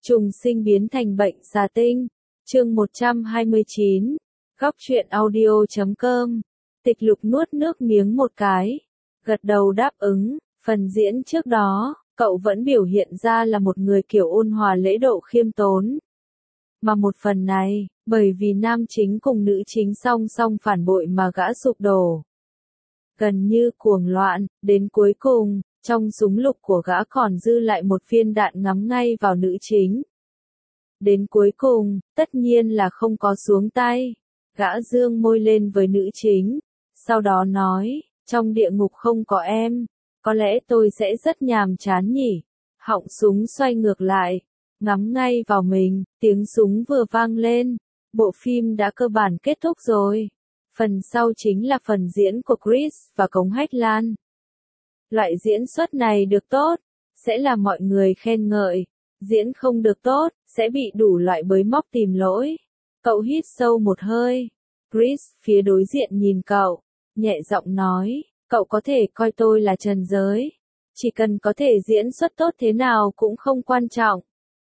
Trùng sinh biến thành bệnh xà tinh. Chương 129. Góc truyện audio.com. Tịch Lục nuốt nước miếng một cái, gật đầu đáp ứng. Phần diễn trước đó, cậu vẫn biểu hiện ra là một người kiểu ôn hòa lễ độ khiêm tốn. Mà một phần này, bởi vì nam chính cùng nữ chính song song phản bội mà gã sụp đổ. Gần như cuồng loạn, đến cuối cùng, trong súng lục của gã còn dư lại một viên đạn ngắm ngay vào nữ chính. Đến cuối cùng, tất nhiên là không có xuống tay. Gã dương môi lên với nữ chính, sau đó nói, trong địa ngục không có em, có lẽ tôi sẽ rất nhàm chán nhỉ. Họng súng xoay ngược lại, ngắm ngay vào mình, tiếng súng vừa vang lên. Bộ phim đã cơ bản kết thúc rồi. Phần sau chính là phần diễn của Chris và Cống Hách Lan. Loại diễn xuất này được tốt, sẽ làm mọi người khen ngợi. Diễn không được tốt, sẽ bị đủ loại bới móc tìm lỗi. Cậu hít sâu một hơi. Chris phía đối diện nhìn cậu, nhẹ giọng nói, cậu có thể coi tôi là trần giới. Chỉ cần có thể diễn xuất tốt thế nào cũng không quan trọng.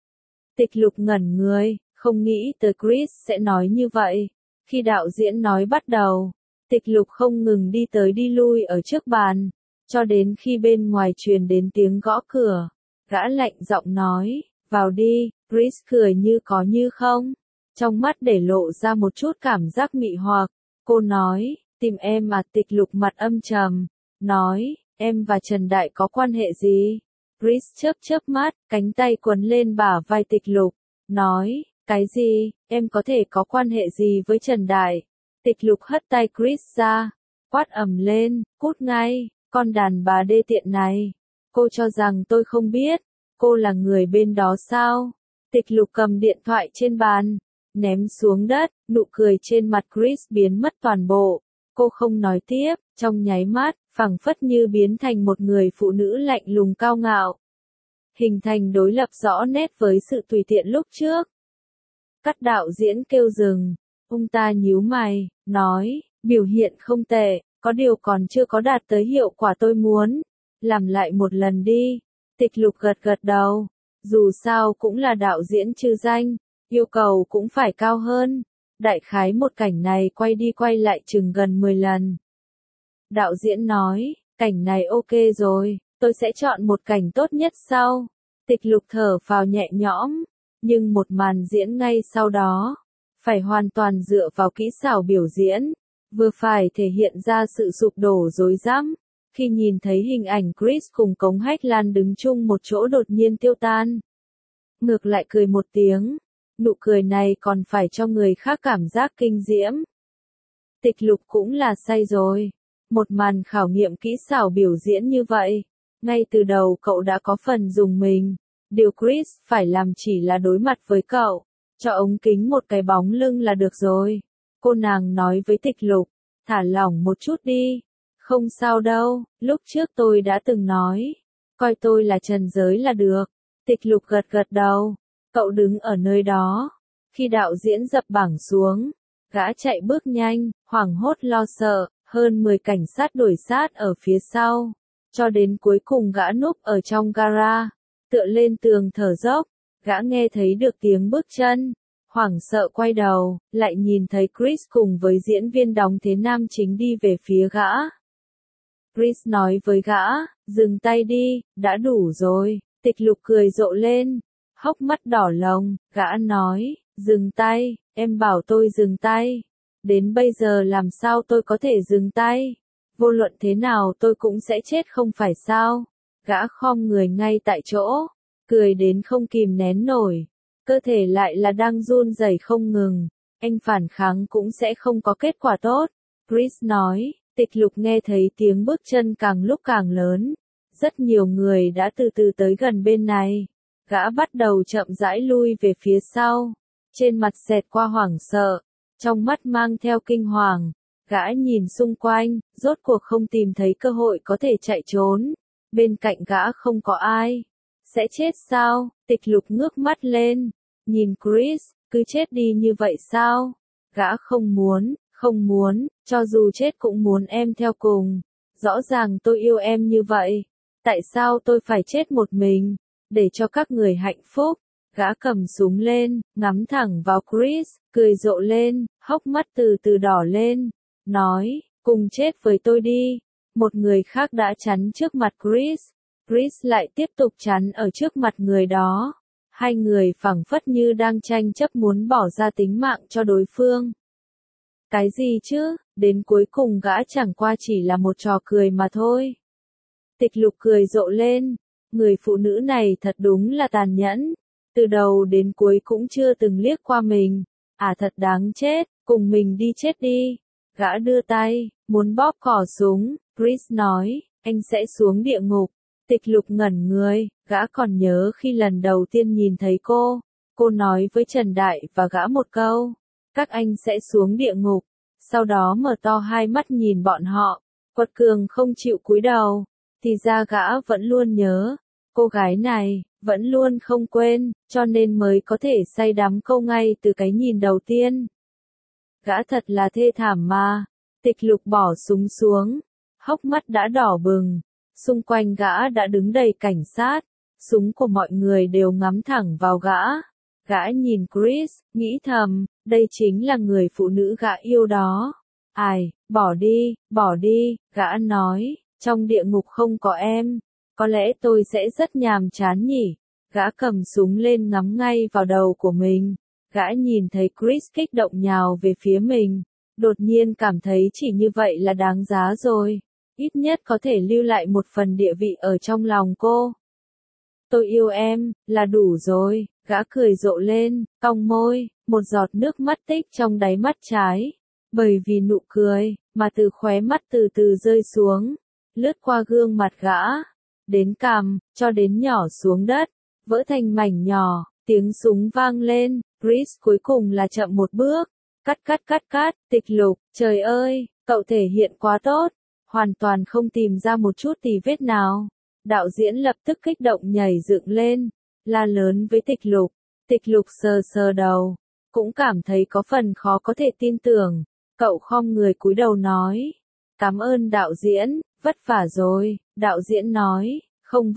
Tịch Lục ngẩn người, không nghĩ tới Chris sẽ nói như vậy. Khi đạo diễn nói bắt đầu, Tịch Lục không ngừng đi tới đi lui ở trước bàn, cho đến khi bên ngoài truyền đến tiếng gõ cửa. Gã lạnh giọng nói, vào đi. Chris cười như có như không, trong mắt để lộ ra một chút cảm giác mị hoặc. Cô nói, tìm em à? Tịch Lục mặt âm trầm, nói, em và Trần Đại có quan hệ gì? Chris chớp mắt, cánh tay quấn lên bả vai Tịch Lục, nói, cái gì, em có thể có quan hệ gì với Trần Đại? Tịch Lục hất tay Chris ra, quát ầm lên, cút ngay, con đàn bà đê tiện này. Cô cho rằng tôi không biết, cô là người bên đó sao? Tịch Lục cầm điện thoại trên bàn, ném xuống đất, nụ cười trên mặt Chris biến mất toàn bộ. Cô không nói tiếp, trong nháy mắt, phảng phất như biến thành một người phụ nữ lạnh lùng cao ngạo. Hình thành đối lập rõ nét với sự tùy tiện lúc trước. Cắt đạo diễn kêu dừng, ông ta nhíu mày, nói, biểu hiện không tệ, có điều còn chưa có đạt tới hiệu quả tôi muốn. Làm lại một lần đi. Tịch Lục gật đầu. Dù sao cũng là đạo diễn chư danh, yêu cầu cũng phải cao hơn. Đại khái một cảnh này quay đi quay lại chừng gần 10 lần. Đạo diễn nói, cảnh này ok rồi, tôi sẽ chọn một cảnh tốt nhất sau. Tịch Lục thở phào nhẹ nhõm, nhưng một màn diễn ngay sau đó, phải hoàn toàn dựa vào kỹ xảo biểu diễn, vừa phải thể hiện ra sự sụp đổ rối rắm. Khi nhìn thấy hình ảnh Chris cùng Cống Hách Lan đứng chung một chỗ đột nhiên tiêu tan. Ngược lại cười một tiếng, nụ cười này còn phải cho người khác cảm giác kinh diễm. Tịch Lục cũng là say rồi. Một màn khảo nghiệm kỹ xảo biểu diễn như vậy, ngay từ đầu cậu đã có phần dùng mình. Điều Chris phải làm chỉ là đối mặt với cậu, cho ống kính một cái bóng lưng là được rồi. Cô nàng nói với Tịch Lục, thả lỏng một chút đi. Không sao đâu, lúc trước tôi đã từng nói, coi tôi là trần giới là được. Tịch Lục gật đầu, cậu đứng ở nơi đó. Khi đạo diễn dập bảng xuống, gã chạy bước nhanh, hoảng hốt lo sợ, hơn 10 cảnh sát đuổi sát ở phía sau. Cho đến cuối cùng gã núp ở trong gara, tựa lên tường thở dốc, gã nghe thấy được tiếng bước chân. Hoảng sợ quay đầu, lại nhìn thấy Chris cùng với diễn viên đóng thế nam chính đi về phía gã. Chris nói với gã, dừng tay đi, đã đủ rồi. Tịch Lục cười rộ lên, hốc mắt đỏ lồng, gã nói, dừng tay, em bảo tôi dừng tay. Đến bây giờ làm sao tôi có thể dừng tay? Vô luận thế nào tôi cũng sẽ chết không phải sao? Gã khom người ngay tại chỗ, cười đến không kìm nén nổi. Cơ thể lại là đang run rẩy không ngừng. Anh phản kháng cũng sẽ không có kết quả tốt. Chris nói. Tịch Lục nghe thấy tiếng bước chân càng lúc càng lớn. Rất nhiều người đã từ từ tới gần bên này. Gã bắt đầu chậm rãi lui về phía sau. Trên mặt xẹt qua hoảng sợ. Trong mắt mang theo kinh hoàng. Gã nhìn xung quanh, rốt cuộc không tìm thấy cơ hội có thể chạy trốn. Bên cạnh gã không có ai. Sẽ chết sao? Tịch Lục ngước mắt lên. Nhìn Chris, cứ chết đi như vậy sao? Gã không muốn, cho dù chết cũng muốn em theo cùng. Rõ ràng tôi yêu em như vậy. Tại sao tôi phải chết một mình? Để cho các người hạnh phúc. Gã cầm súng lên, ngắm thẳng vào Chris, cười rộ lên, hốc mắt từ từ đỏ lên, nói, cùng chết với tôi đi. Một người khác đã chắn trước mặt Chris. Chris lại tiếp tục chắn ở trước mặt người đó. Hai người phảng phất như đang tranh chấp muốn bỏ ra tính mạng cho đối phương. Cái gì chứ, đến cuối cùng gã chẳng qua chỉ là một trò cười mà thôi. Tịch Lục cười rộ lên, người phụ nữ này thật đúng là tàn nhẫn, từ đầu đến cuối cũng chưa từng liếc qua mình, thật đáng chết, cùng mình đi chết đi. Gã đưa tay, muốn bóp cò súng, Chris nói, anh sẽ xuống địa ngục. Tịch Lục ngẩn người, gã còn nhớ khi lần đầu tiên nhìn thấy cô nói với Trần Đại và gã một câu, các anh sẽ xuống địa ngục, sau đó mở to hai mắt nhìn bọn họ, quật cường không chịu cúi đầu, thì ra gã vẫn luôn nhớ, cô gái này, vẫn luôn không quên, cho nên mới có thể say đắm câu ngay từ cái nhìn đầu tiên. Gã thật là thê thảm mà. Tịch Lục bỏ súng xuống, hốc mắt đã đỏ bừng, xung quanh gã đã đứng đầy cảnh sát, súng của mọi người đều ngắm thẳng vào gã. Gã nhìn Chris, nghĩ thầm, đây chính là người phụ nữ gã yêu đó. Ai, bỏ đi, gã nói, trong địa ngục không có em, có lẽ tôi sẽ rất nhàm chán nhỉ. Gã cầm súng lên ngắm ngay vào đầu của mình. Gã nhìn thấy Chris kích động nhào về phía mình, đột nhiên cảm thấy chỉ như vậy là đáng giá rồi, ít nhất có thể lưu lại một phần địa vị ở trong lòng cô. Tôi yêu em, là đủ rồi, gã cười rộ lên, cong môi, một giọt nước mắt tích trong đáy mắt trái, bởi vì nụ cười, mà từ khóe mắt từ từ rơi xuống, lướt qua gương mặt gã, đến cằm, cho đến nhỏ xuống đất, vỡ thành mảnh nhỏ, tiếng súng vang lên, Chris cuối cùng là chậm một bước, cắt, Tịch Lục, trời ơi, cậu thể hiện quá tốt, hoàn toàn không tìm ra một chút tì vết nào. Đạo diễn lập tức kích động nhảy dựng lên, la lớn với Tịch Lục sờ sờ đầu, cũng cảm thấy có phần khó có thể tin tưởng, cậu khom người cúi đầu nói, cảm ơn đạo diễn, vất vả rồi, đạo diễn nói, không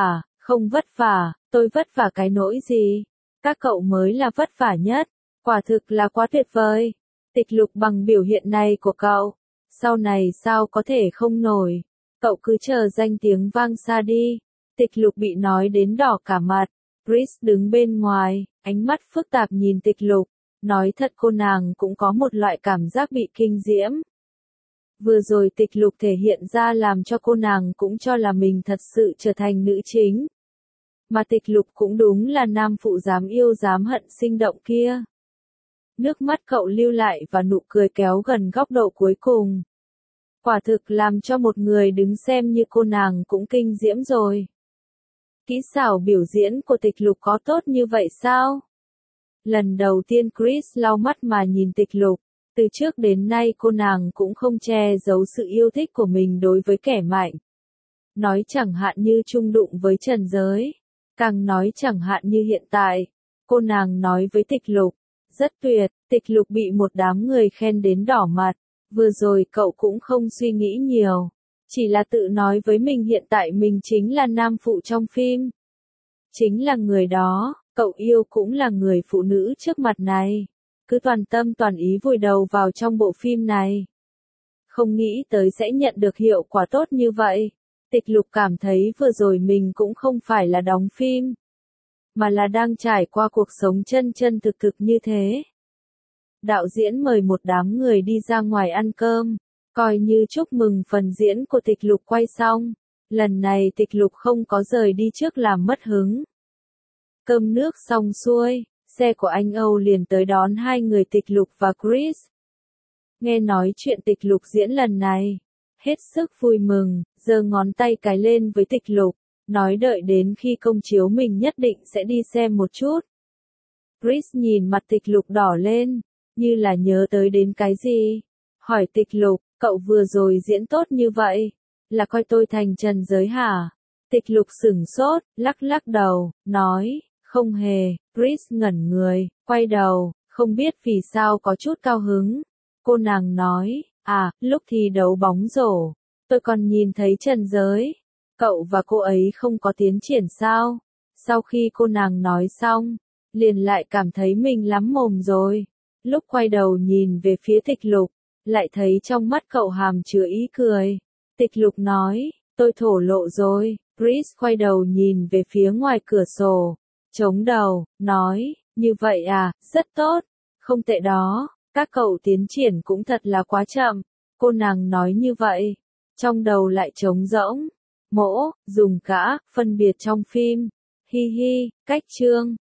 vất vả, tôi vất vả cái nỗi gì, các cậu mới là vất vả nhất, quả thực là quá tuyệt vời. Tịch Lục bằng biểu hiện này của cậu, sau này sao có thể không nổi, cậu cứ chờ danh tiếng vang xa đi. Tịch Lục bị nói đến đỏ cả mặt, Chris đứng bên ngoài, ánh mắt phức tạp nhìn Tịch Lục, nói thật cô nàng cũng có một loại cảm giác bị kinh diễm. Vừa rồi Tịch Lục thể hiện ra làm cho cô nàng cũng cho là mình thật sự trở thành nữ chính. Mà Tịch Lục cũng đúng là nam phụ dám yêu dám hận sinh động kia. Nước mắt cậu lưu lại và nụ cười kéo gần góc độ cuối cùng. Quả thực làm cho một người đứng xem như cô nàng cũng kinh diễm rồi. Kỹ xảo biểu diễn của Tịch Lục có tốt như vậy sao? Lần đầu tiên Chris lau mắt mà nhìn Tịch Lục, từ trước đến nay cô nàng cũng không che giấu sự yêu thích của mình đối với kẻ mạnh. Nói chẳng hạn như chung đụng với Trần Giới, càng nói chẳng hạn như hiện tại, cô nàng nói với Tịch Lục, rất tuyệt. Tịch Lục bị một đám người khen đến đỏ mặt, vừa rồi cậu cũng không suy nghĩ nhiều, chỉ là tự nói với mình hiện tại mình chính là nam phụ trong phim. Chính là người đó, cậu yêu cũng là người phụ nữ trước mặt này, cứ toàn tâm toàn ý vùi đầu vào trong bộ phim này. Không nghĩ tới sẽ nhận được hiệu quả tốt như vậy. Tịch Lục cảm thấy vừa rồi mình cũng không phải là đóng phim, mà là đang trải qua cuộc sống chân chân thực thực như thế. Đạo diễn mời một đám người đi ra ngoài ăn cơm, coi như chúc mừng phần diễn của Tịch Lục quay xong. Lần này Tịch Lục không có rời đi trước làm mất hứng. Cơm nước xong xuôi, xe của anh Âu liền tới đón hai người Tịch Lục và Chris. Nghe nói chuyện Tịch Lục diễn lần này, hết sức vui mừng, giơ ngón tay cái lên với Tịch Lục, nói đợi đến khi công chiếu mình nhất định sẽ đi xem một chút. Chris nhìn mặt Tịch Lục đỏ lên, như là nhớ tới đến cái gì. Hỏi Tịch Lục, cậu vừa rồi diễn tốt như vậy, là coi tôi thành Trần Giới hả? Tịch Lục sửng sốt, lắc lắc đầu, nói, không hề. Chris ngẩn người, quay đầu, không biết vì sao có chút cao hứng. Cô nàng nói, lúc thi đấu bóng rổ, tôi còn nhìn thấy Trần Giới. Cậu và cô ấy không có tiến triển sao? Sau khi cô nàng nói xong, liền lại cảm thấy mình lắm mồm rồi. Lúc quay đầu nhìn về phía Tịch Lục, lại thấy trong mắt cậu hàm chứa ý cười. Tịch Lục nói, tôi thổ lộ rồi. Chris quay đầu nhìn về phía ngoài cửa sổ, chống đầu, nói, như vậy à, rất tốt, không tệ đó, các cậu tiến triển cũng thật là quá chậm. Cô nàng nói như vậy, trong đầu lại trống rỗng. Mỗ, dùng cả, phân biệt trong phim. Hi hi, cách chương.